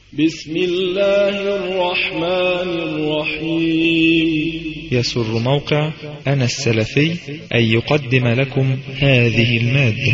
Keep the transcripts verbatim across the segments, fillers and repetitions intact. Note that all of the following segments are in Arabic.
بسم الله الرحمن الرحيم. يسر موقع أنا السلفي أن يقدم لكم هذه المادة.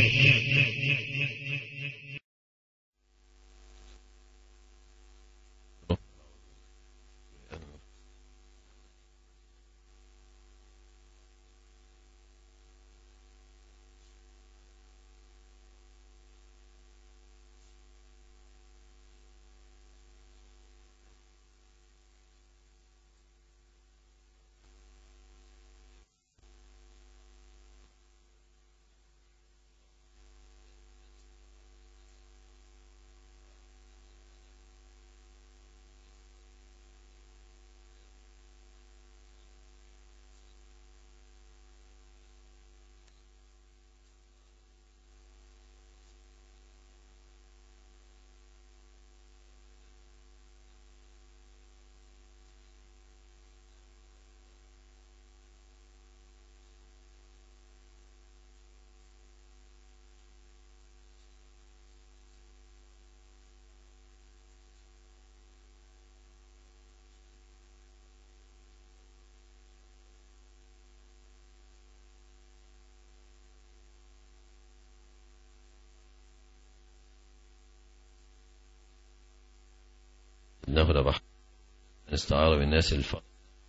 إنه لبحر استعار بالناس الفضل.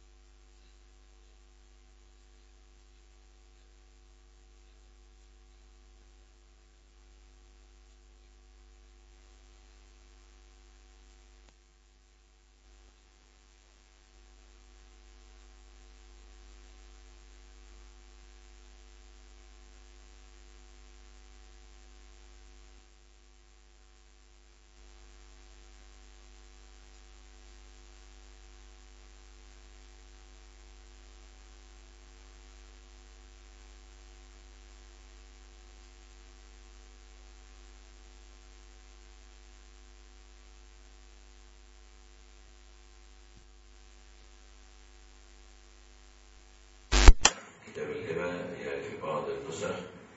كتاب الهبة يعني في بعض النسخ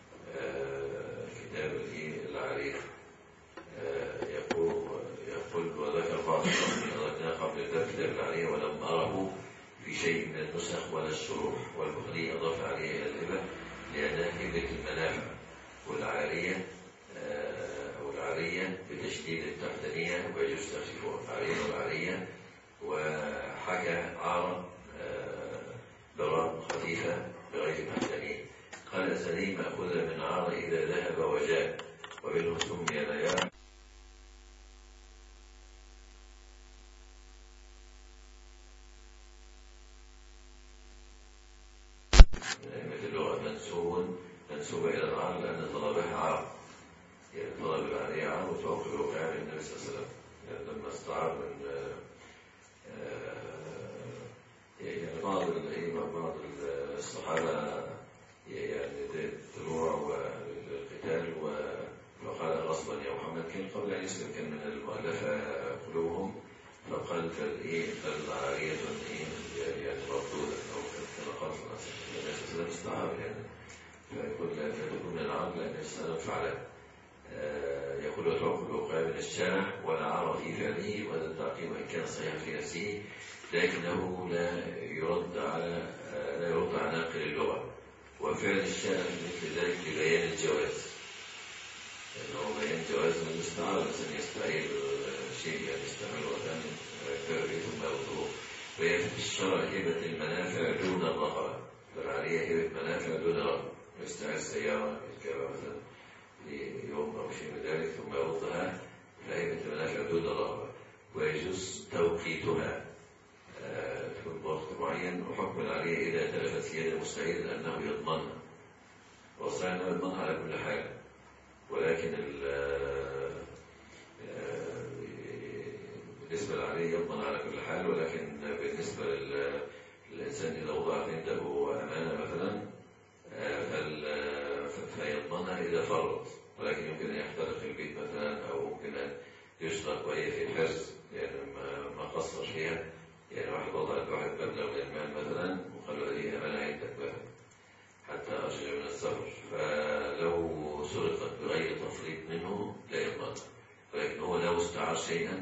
كتاب العريف يقول يقول وذكر بعض النسخ قبل كتاب العريف ولم أره في شيء من النسخ ولا الشروح، والبخاري أضاف عليه الهبة لأنها هبة المنافع، والعارية أو العارية بتشديد التحتانية ويجوز تخفيفها العارية والعارية، وحكى عارة براء خفيفة بغير تحتانية. قال سليم مأخوذة من عار إذا ذهب وجاء، ومنه سمي لا يعلم مثل اللغة منسوب منسوبة إلى العار لأن طلبها عار، يعني طلب العارية عار وتوقف وقع النبي صلى الله عليه وسلم يعني لما استعار من يعني بعض بعض الصحابة يعني الدروع والقتال، وقال غصبا يا محمد كان قبل أن يسلم كان من المؤلفة قلوبهم، فقال فالإيه فالعارية يعني مردودة أو كما قال صلى الله عليه وسلم النبي صلى الله عليه وسلم استعار يعني فيقول لا تكون من العرب لأن يستعار فعلا. يقول وتوقف الوقوع من الشارع ولا عار في فعله، وهذا التعقيب وإن كان صحيحا في نفسه لكنه لا يرد على لا يرد على ناقل اللغة، وفعل الشارع مثل ذلك لبيان الجواز، لأنه بيان جواز من الاستعارة الإنسان يستعير شيء يعني يستعمل وثاني كربي ثم يرده، وهي في الشرع هبة المنافع دون الرقبة، فالعالية هبة منافع دون رقبة، يستعير سيارة يركبها مثلا يوم أو شيء من ذلك ثم يردها، فهبة المنافع دون الرقبة، ويجوز توقيتها تكون بوقت معين، وحكم العالية إذا تلفت في يد المستعير أنه يضمنها، وصحيح أنه يضمنها على كل حال، ولكن بالنسبة للعالية يضمن على كل حال، ولكن بالنسبة للإنسان إذا وضعت عنده أمانة مثلا فيضمنها إذا فرط، ولكن يمكن أن يحترق البيت مثلا، أو ممكن أن يشترك وهي في الحرز يعني ما قصر فيها، يعني واحد وضعت واحد مبلغ من المال مثلا وقال له هذه أمانة عندك بقى حتى أرجع من السفر، فلو سرقت بغير تفريط منه لا يضمن، ولكن هو لو استعار شيئا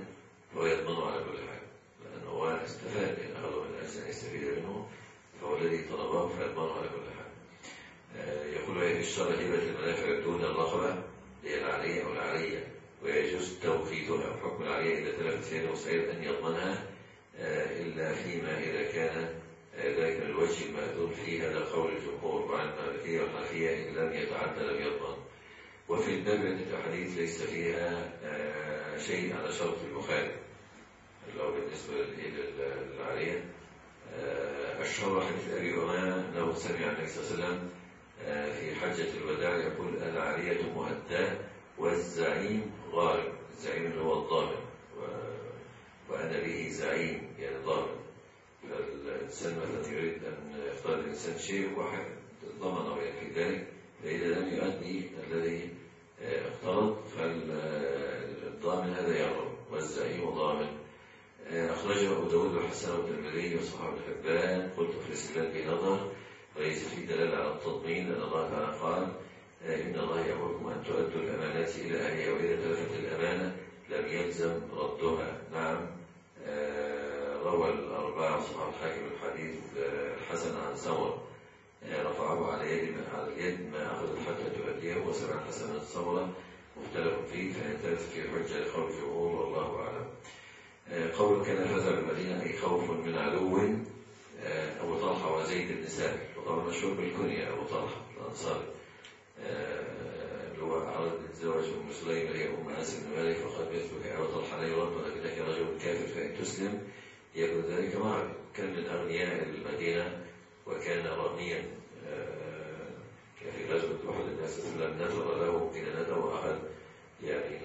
فهو يضمنه على كل حال، لأنه هو استفاد يعني أغلب من أجل أن يستفيد منه، فهو الذي طلبه فيضمنه على كل حال. يقول وهي في الشرع هبة المنافع دون الرقبة هي العالية أو العالية، ويجوز توقيتها، وحكم العالية إذا تلفت فيها مستحيل أن يضمنها إلا فيما إذا كان ذلك من الوجه المأذون فيه. هذا قول الجمهور، وعن المالكية والحنفية إن لم يتعدى لم يضمن. وفي الباب عدة أحاديث ليس فيها شيء على شرط البخاري، لو بالنسبة للعالية أشهر حديث أبي أمامة أنه سمع النبي صلى الله عليه وسلم في حجة الوداع يقول العالية مهداة والزعيم غارب. الزعيم اللي هو الضامن، وأنا به زعيم يعني ضامن. فالإنسان مثلا يريد أن يختار الإنسان شيء واحد ضمنه يعني في ذلك، فإذا لم يؤدي الذي اختلط فالضامن هذا يغرب، والزعيم ضامن. أخرجه أبو داود وحسن والترمذي وصححه ابن حبان. قلت في الاستدلال بنظر وليس في دلالة على التضمين، لأن الله تعالى قال إن الله يأمركم أن تؤدوا الأمانات إلى أهلها وإذا تلفت الأمانة لم يلزم ردها. نعم. روى الأربعة وصححه الحاكم الحديث الحسن عن سمرة رفعه على يد على اليد ما أخذت حتى تؤديه، وسمع الحسن من سمرة مختلف فيه، فإن تلف في حجة لقول الجمهور والله أعلم. قول كان فزع بالمدينة أي خوف من عدو. أبو طلحة وزيد بن ثابت، وطبعا مشهور بالكنية أبو طلحة الأنصاري، اللي هو عرض الزواج أم سليم اللي هي أم أنس بن مالك، وقد مثلك أبو طلحة لا يرد ولكنك رجل كافر فإن تسلم يكون ذلك معك. كان من أغنياء المدينة وكان رميا، كان في غزوة أحد الناس صلى الله عليه وسلم نذر له كنانته وأخذ يعني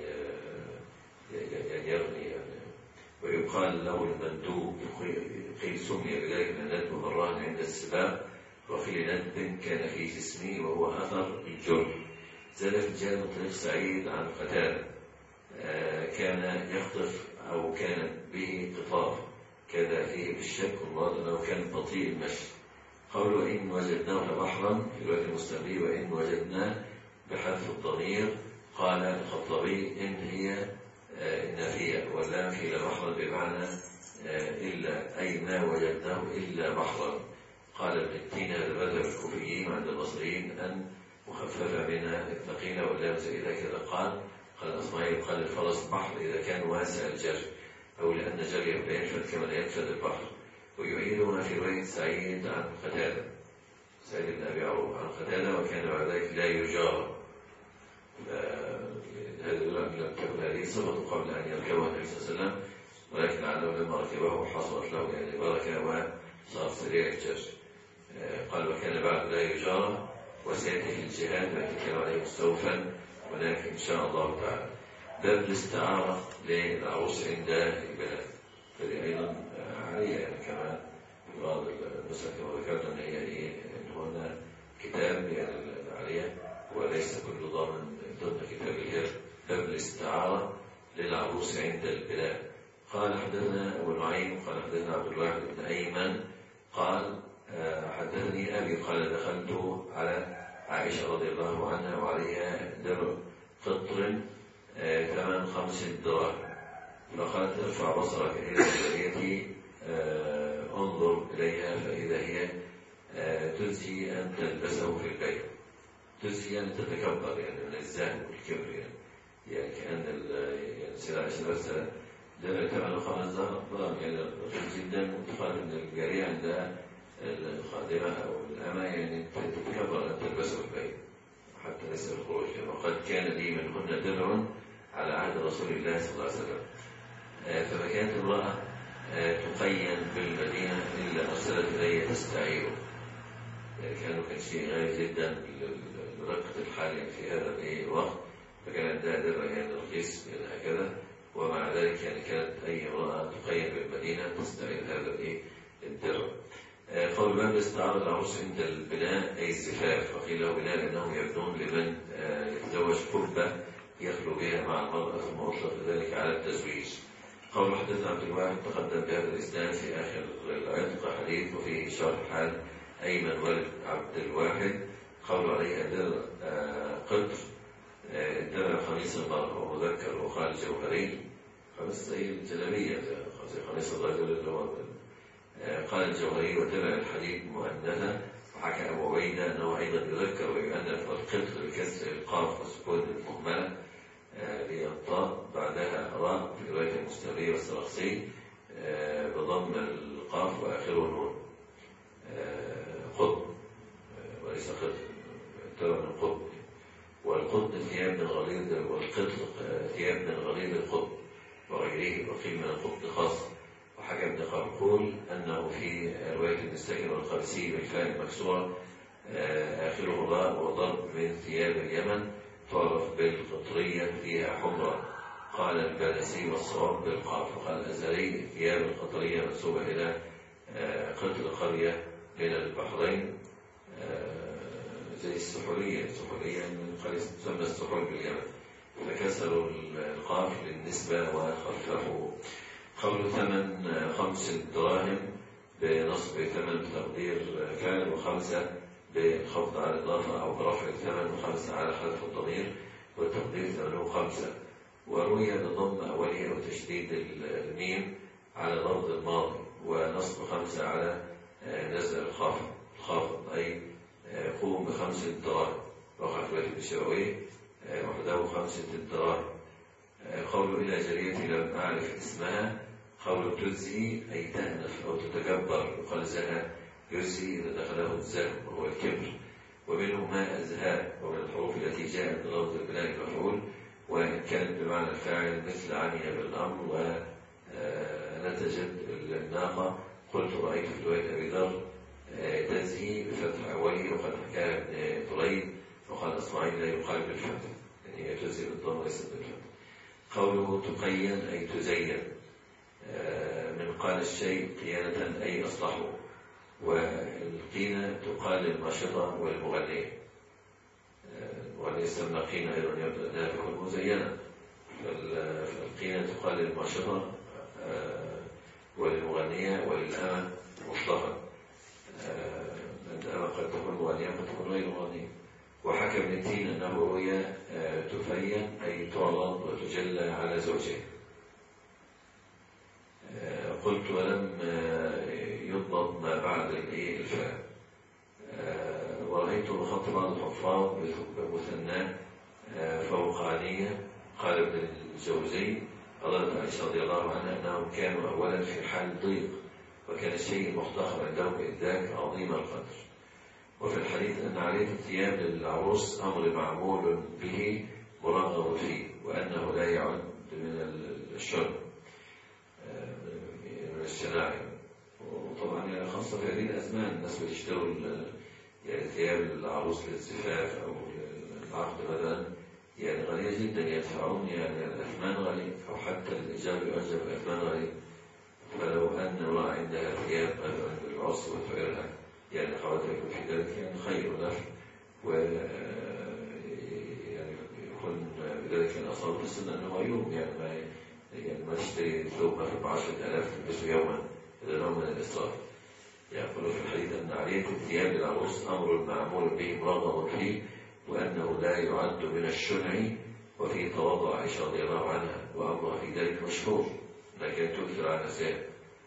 يغني يعني، ويقال له المندوب، قيل سمي بذلك من الندب والرهن عند السباق، وقيل ندب كان في جسمه وهو أثر الجرح. زاد في الجانب طريق سعيد عن قتادة كان يخطف أو كان به قطاف كان فيه بالشك والله أنه كان بطيء المشي. قالوا وإن وجدناه بحرا في الوقت المستقبلي وإن وجدناه بحذف الضمير. قال الخطابي إن هي النافية واللام في بحرا بمعنى إلا، أي ما وجدناه إلا بحرا. قال ابن التين هذا مذهب الكوفيين عند البصريين أن مخففة منها الثقيلة واللام زائدة كذا. قال قال الأصمعي قال الفرس بحر إذا كان واسع الجري، أو لأن جريه لا ينفد كما لا ينفد البحر. ويعيدها في رواية سعيد عن قتادة، سعيد بن أبي عروبة عن قتادة وكان بعد ذلك لا يجار. هذا لم تكن هذه صفة قبل أن يركبها النبي صلى الله عليه وسلم، ولكن لعله لما ركبه حصلت له يعني بركة وصار سريع الجري. قال وكان بعد لا يجار، وسيأتي في الجهاد ويتكلم عليه مستوفا هناك إن شاء الله تعالى. باب الاستعارة للعروس عند البنات، فدي أيضا عالية يعني كما في بعض النسخ كما ذكرنا أن هي إيه إن هنا كتاب يعني العالية وليس كل ضامن ضمن كتاب الهر. باب الاستعارة للعروس عند البنات. قال حدثنا أبو نعيم قال حدثنا عبد الواحد بن أيمن قال حدثني أبي قال دخلت على عائشة رضي الله عنها وعليها درع قطر ثمن خمس دراهم، فقالت ارفع بصرك إلى الجارية انظر إليها فإذا هي تزهي أن تلبسه في البيت. تزهي أن تتكبر يعني من الزهو والكبر يعني, يعني كأن يعني سلاح سلسلة درع ثمن خمس دراهم يعني رخيص جدا، وتقال أن الجارية عندها الخادمة أو الأمة يعني تتكبر أن تلبسه في البيت حتى ليس الخروج. وقد كان لي منهن درع على عهد رسول الله صلى الله عليه وسلم، فما كانت امرأة تقين بالمدينة إلا أرسلت إلي تستعيره. يعني كانوا كان شيء غالي جدا لرقة الحال يعني في هذا الوقت، فكان عندها درع يعني رخيص يعني هكذا، ومع ذلك يعني كانت أي امرأة تقين بالمدينة تستعير هذا الدرع. قول باب استعار العروس عند البناء أي الزفاف، وقيل له بناء لأنهم يبنون لمن يتزوج قربة يخلو بها مع المرأة ثم أطلق ذلك على التزويج. قول حدثنا عبد الواحد تقدم بهذا الإسناد في آخر العتق حديث وفيه شرح حال أيمن ولد عبد الواحد. قول عليه درع قطر، الدرع خميس المرأة ومذكر وقال الجوهري خميس زي الجلابية زي خميس الرجل اللي هو قال الجوهري وتبع الحديث مؤنثا. وحكى أبو عبيدة أنه أيضا يذكر ويؤنث والقط بكسر القاف والسكون المهملة للطاء بعدها راء في رواية المستمرية والسرخسي بضم القاف وآخره نون قطن وليس قطن تبع من قطن. والقطن ثياب من غليظ والقطن ثياب من غليظ القطن وغيره وقيل من القطن خاصة. وحكى ابن قرقول أنه في رواية ابن السكن والقابسي بالفاء المكسورة آخره راء وضرب من ثياب اليمن تعرف بالقطرية فيها حمرة. قال البالسي والصواب بالقاف. وقال الأزهري ثياب القطرية منسوبة إلى قطر قرية من البحرين زي السحولية السحولية من قرية تسمى السحول باليمن فكسروا القاف للنسبة وخففوا. قول ثمن خمس دراهم بنصب ثمن بتقدير فعل وخمسة بخفض على الإضافة أو برفع الثمن وخمسة على حذف الضمير والتقدير ثمنه خمسة. وروي بضم أولها وتشديد الميم على لفظ الماضي ونصب خمسة على نزع الخافض الخافض أي قوم بخمس دراهم. وقع في بيت الشبوي وحده خمسة دراهم. قول إلى جريتي لم أعرف اسمها قول تزهي أي تأنف أو تتكبر وقال زهى يزهي إذا دخله الزهو وهو الكبر. ومنه ما أزهاء ومن الحروف التي جاءت بلفظ البناء مفعول وإن كانت بمعنى الفاعل مثل عني بالأمر ونتجت الناقة. قلت رأيت في رواية أبي ذر تزهي بفتح أوله وقد حكاها ابن طريد وقال إسماعيل لا يقال بالفتح يعني هي تزهي بالضم وليست بالفتح. قوله تقين أي تزين من قال الشيء قيانة أي أصلحه. والقينة تقال الماشطة والمغنية. المغنية يسمى قينة أيضا يبدأ أنها تكون مزينة. فالقينة تقال الماشطة وللمغنية وللأمة مصطفى. الأمة قد تكون مغنية قد تكون غير مغنية. وحكى ابن تين أنه روي تفين أي تعرض وتجلى على زوجها. قلت ولم يضبط ما بعد الفاء. ورأيت بخط بعض الحفاظ بمثنى فوقانية. قال ابن الجوزي قالت عائشة رضي الله عنها أنهم كانوا أولا في حال ضيق وكان الشيء المحتقر عندهم إدراك عظيم القدر. وفي الحديث أن عليه الثياب للعروس أمر معمول به مرغب فيه وأنه لا يعد من الشرب من الشناعي. وطبعا يعني خاصة في هذه الأزمان الناس بتشتروا يعني ثياب العروس للزفاف أو العقد مثلا يعني غالية جدا يدفعون يعني الأثمان غالية أو حتى الإجابة يؤجب الأثمان غالية. فلو أن امرأة عندها ثياب مثلا بالعرس وتعيرها يعني خواتها يكون في ذلك يعني خير له و يعني يكون بذلك الأصابة في السنة أنه يوم يعني ما يعني ما تشتري ثوب مثلا بعشرة آلاف تلبسه يوما هذا نوع من الإسراف. يقول في الحديث أن علية الثياب للعروس أمر معمول به مرغب فيه وأنه لا يعد من الشنع. وفي تواضع عائشة رضي الله عنها وأمرها في ذلك مشهور لكن تكثر على نساء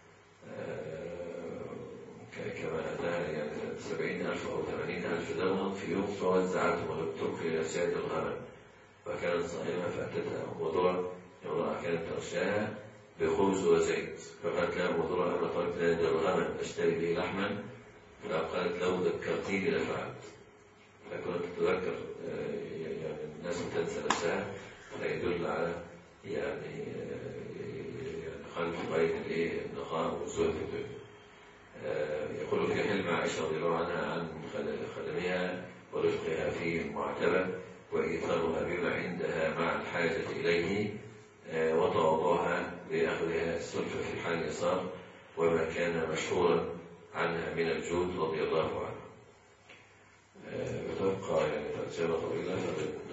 كما أتاها يعني سبعين ألف أو ثمانين ألف درهم في يوم فوزعتهم وترك إلى سيد الغنم. فكانت صائمة فأتتها أم ضرع امرأة كانت تغشاها بخبز وزيت فقالت لها أم ضرع أما طلبت لها درهما أشتري به لحما فقالت لو ذكرتيني لفعلت. فكنت تتذكر يعني الناس تنسى نفسها فيدل على يعني خلف غاية الايه النقاء والزهد في الدنيا. يقول في حلم عائشة رضي الله عنها عن خدمها ورفقها في المعتبة وإيثارها بما عندها مع الحاجة إليه وتواضعها بأخذها السلفة في حال اليسار وما كان مشهورا عنها من الجود رضي الله عنها. بتبقى يعني ترجمة طويلة